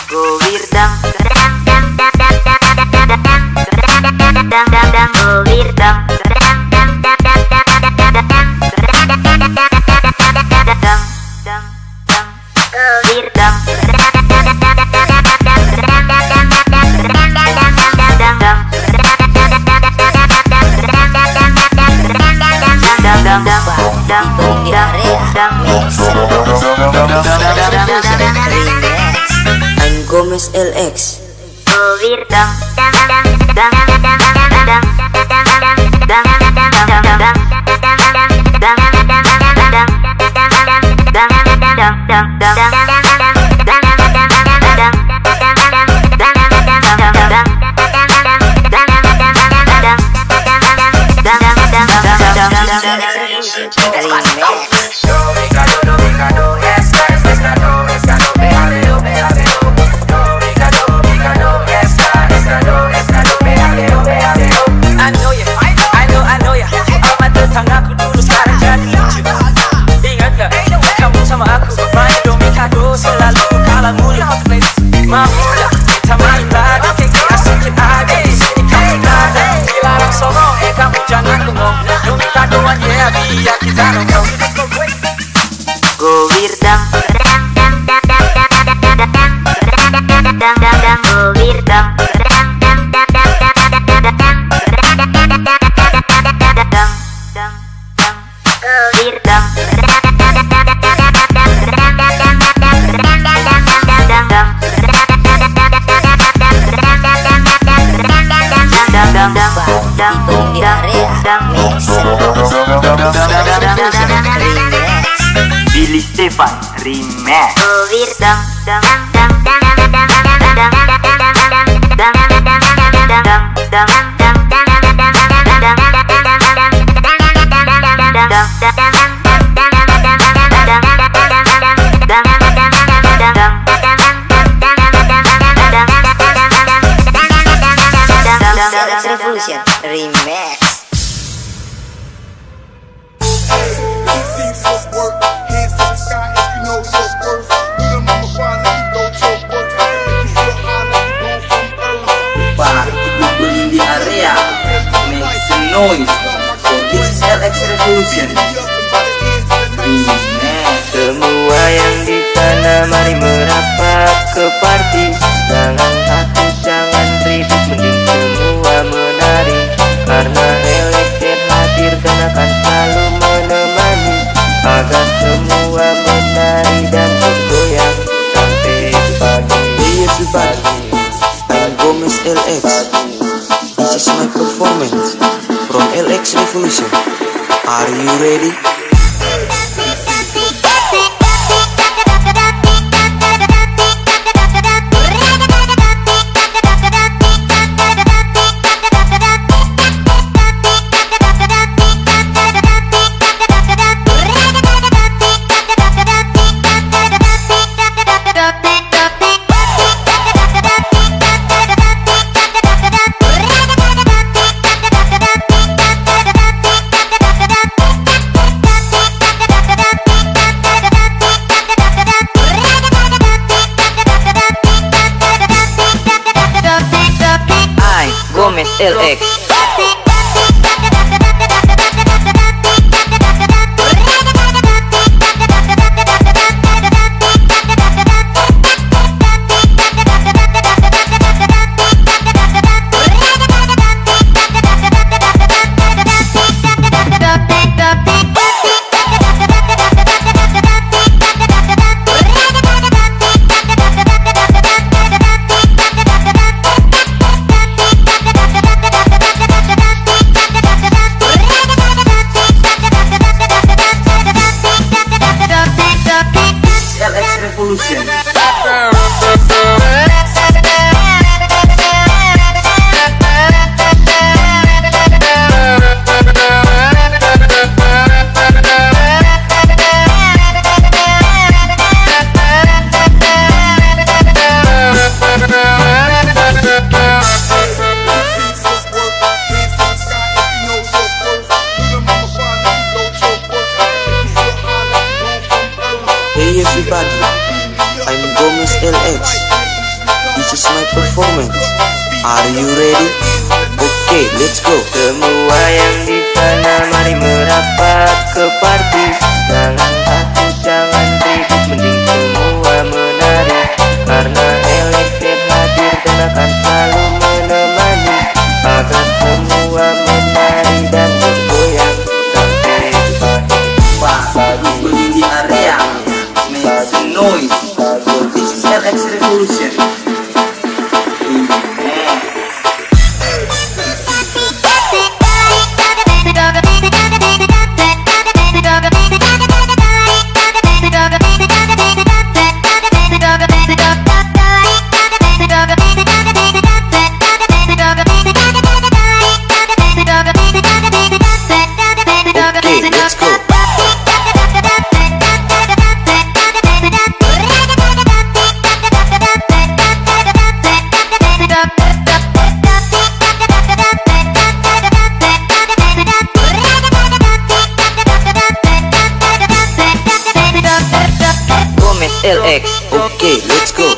Gowirdam Gowirdam Gomez LX. Gowirdam Billy Stefan Remix. Revolution Remix. In the area, make some noise for this LX Revolution. Semua yang di sana mari merapat ke party. Jangan takut, jangan ribut, mending semua menari. Karena LX hadir dan akan selalu menemani, agar semua menari dan bergoyang sampai pagi. I'm Gomez LX. This is my performance from LX Revolution. Are you ready? Gomez LX. This is my performance. Are you ready? Okay, let's go. Semua yang di sana mari merapat ke party. Jangan takut, jangan ribut, mending semua menari. Karena LXR hadir dan akan selalu menemani, agar semua menari dan bergoyang sampai pagi. Bagus begini di area, make some noise for this LX Revolution. Okay, let's go. Gomez LX. Okay, let's go.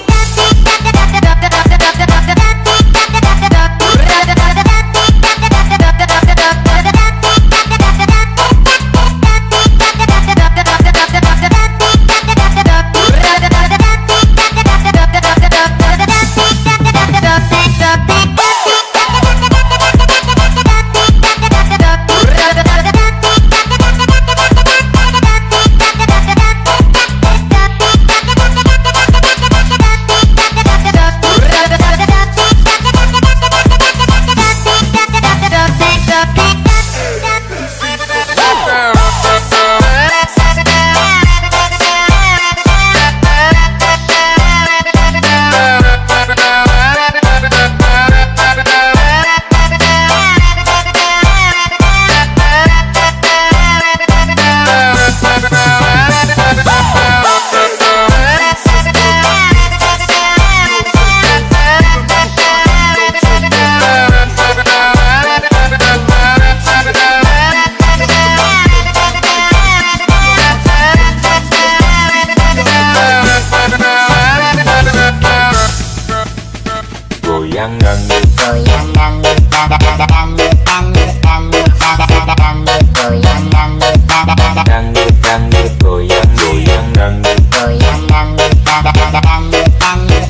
Goyang dangdut, Goyang dangdut, dangdut, dangdut, dangdut, dangdut, goyang dangdut, dangdut, dangdut, goyang, goyang dangdut, goyang dangdut, dangdut, dangdut, dangdut,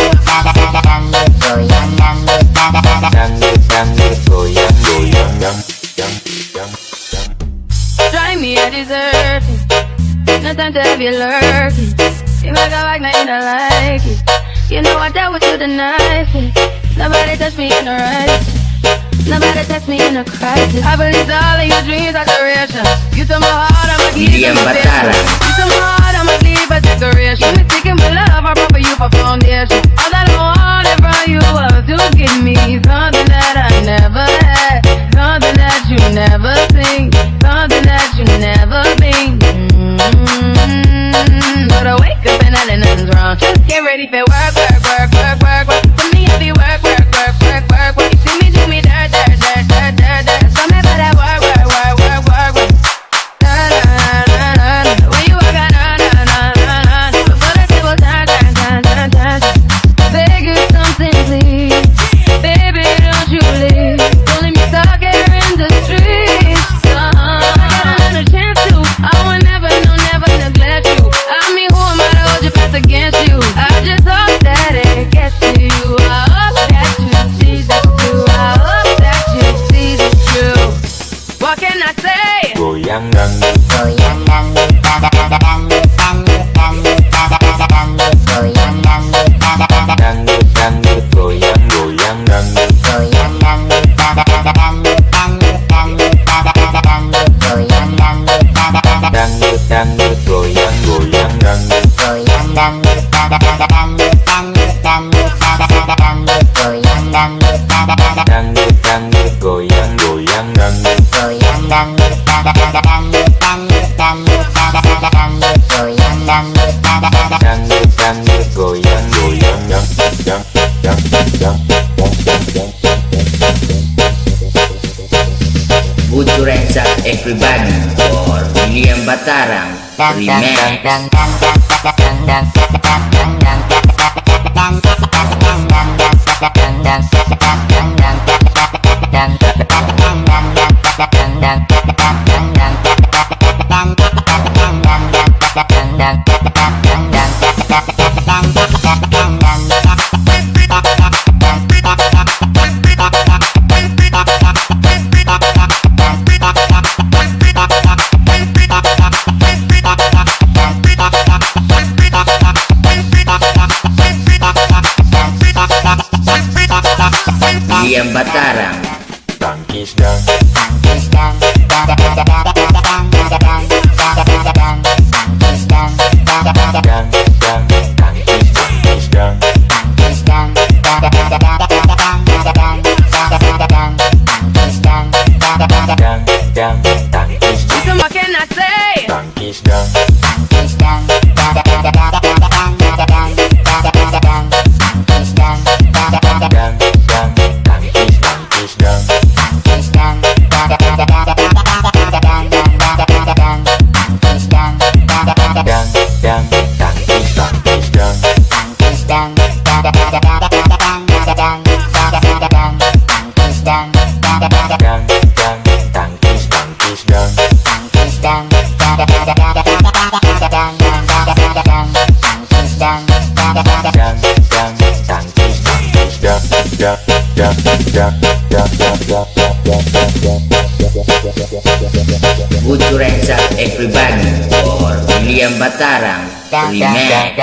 dangdut, goyang dangdut, dangdut, dangdut, goyang, goyang dang, dang, dang, dang. Drive me a dessert. No time to have you lurking. If I go back, now you don't like it. You know I dealt with you the nicest. Nobody touched me in the right. Nobody touched me in a crisis. I believed all of your dreams are duration. You took my heart, I'ma keep it. William Batara. You took my heart, I'ma leave a decoration. You taking my love, I brought for you for foundation. All that I wanted from you was to give me something that I never had, something that you never seen, something that you never been. But I wake up and I know nothing's wrong. Just get ready for work, work, work, work, work, work. For me, I be work, work, work, work, work, work. You see me do me dirt, dirt, dirt, dirt, dirt, dirt. So me better work, work, work, work, work, work. Na na na na na. When you walk out, na na na na na. Before the table turn, turn, turn, turn, turn. Beg you something, please, baby, don't you leave. Don't leave me stuck here in the streets. I got another chance to. I will never, no, never neglect you. I mean, who am I to hold your best against you? I just hope that it gets to you. I hope that you see this too. I hope that you see this true. What can I say? Goyang dangdut, goyang dangdut, dangdut, dangdut, dangdut, dangdut, goyang dangdut, dangdut, dangdut, goyang, goyang dangdut, goyang dangdut, dangdut, dangdut, dangdut, dangdut, goyang dangdut, dangdut, dangdut, goyang, goyang dangdut, goyang dangdut, dangdut, dangdut, dangdut, dangdut, goyang dangdut, dangdut, dangdut, goyang, goyang dangdut, goyang dangdut, dangdut, dangdut, dangdut, dangdut, goyang dangdut, dangdut, dangdut, goyang, goyang dang, dang, dang, dang, dang, dang. Put your hands up everybody for William Batara Remix. dang, dang, dang, dang, dang, dang, dang, dang, dang, dang, dang, dang, dang, William Batarang. Tangkis dang, tangkis dang, dang dang dang dang dang dang dang dang, tangkis dang, dang dang dang dang dang, tangkis dang, tangkis dang, dang dang dang dang dang dang dang, tangkis dang, dang dang dang dang dang, tangkis So what can I say? tangkis dang, tangkis dang, dang dang dang dang dang dang dang, tangkis dang, dang dang dang dang dang, tangkis dang, tangkis dang, dang dang dang dang dang dang dang, tangkis dang, dang dang dang dang dang, tangkis dang, tangkis dang, dang dang dang dang dang dang, tangkis dang, dang dang dang dang dang, tangkis dang, tangkis dang, dang dang dang dang dang dang, tangkis dang, dang dang dang dang. dang dang, tangkis dang, dang dang dang dang dang. Put your hands up everybody for William Batarang Remix.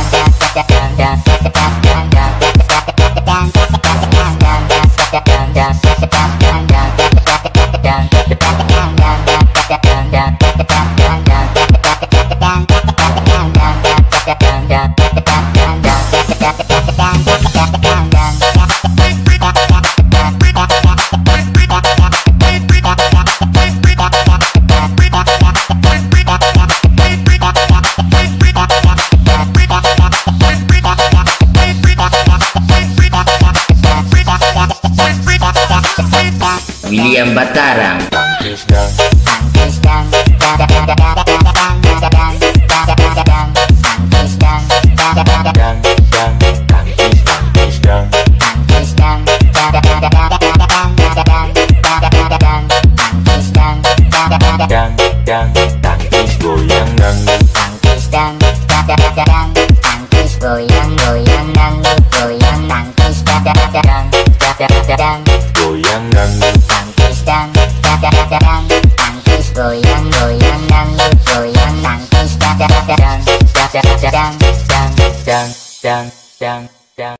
William Batarang. Tangkis dang, Tangkis dang, dang dang dang dang dang dang dang, tangkis dang, dang dang dang dang. dang dang, tangkis dang, Tangkis dang, dang dang dang dang dang dang, tangkis dang, dang dang dang dang. dang dang, tangkis goyang dangdut, Tangkis dang, dang dang dang dang, tangkis goyang goyang dangdut goyang, tangkis dang dang dang dang dang, goyang dangdut, tangkis dang, dang dang dang dang, tangkis goyang goyang dangdut goyang, tangkis dang dang dang dang dang dang dang. dang dang dang.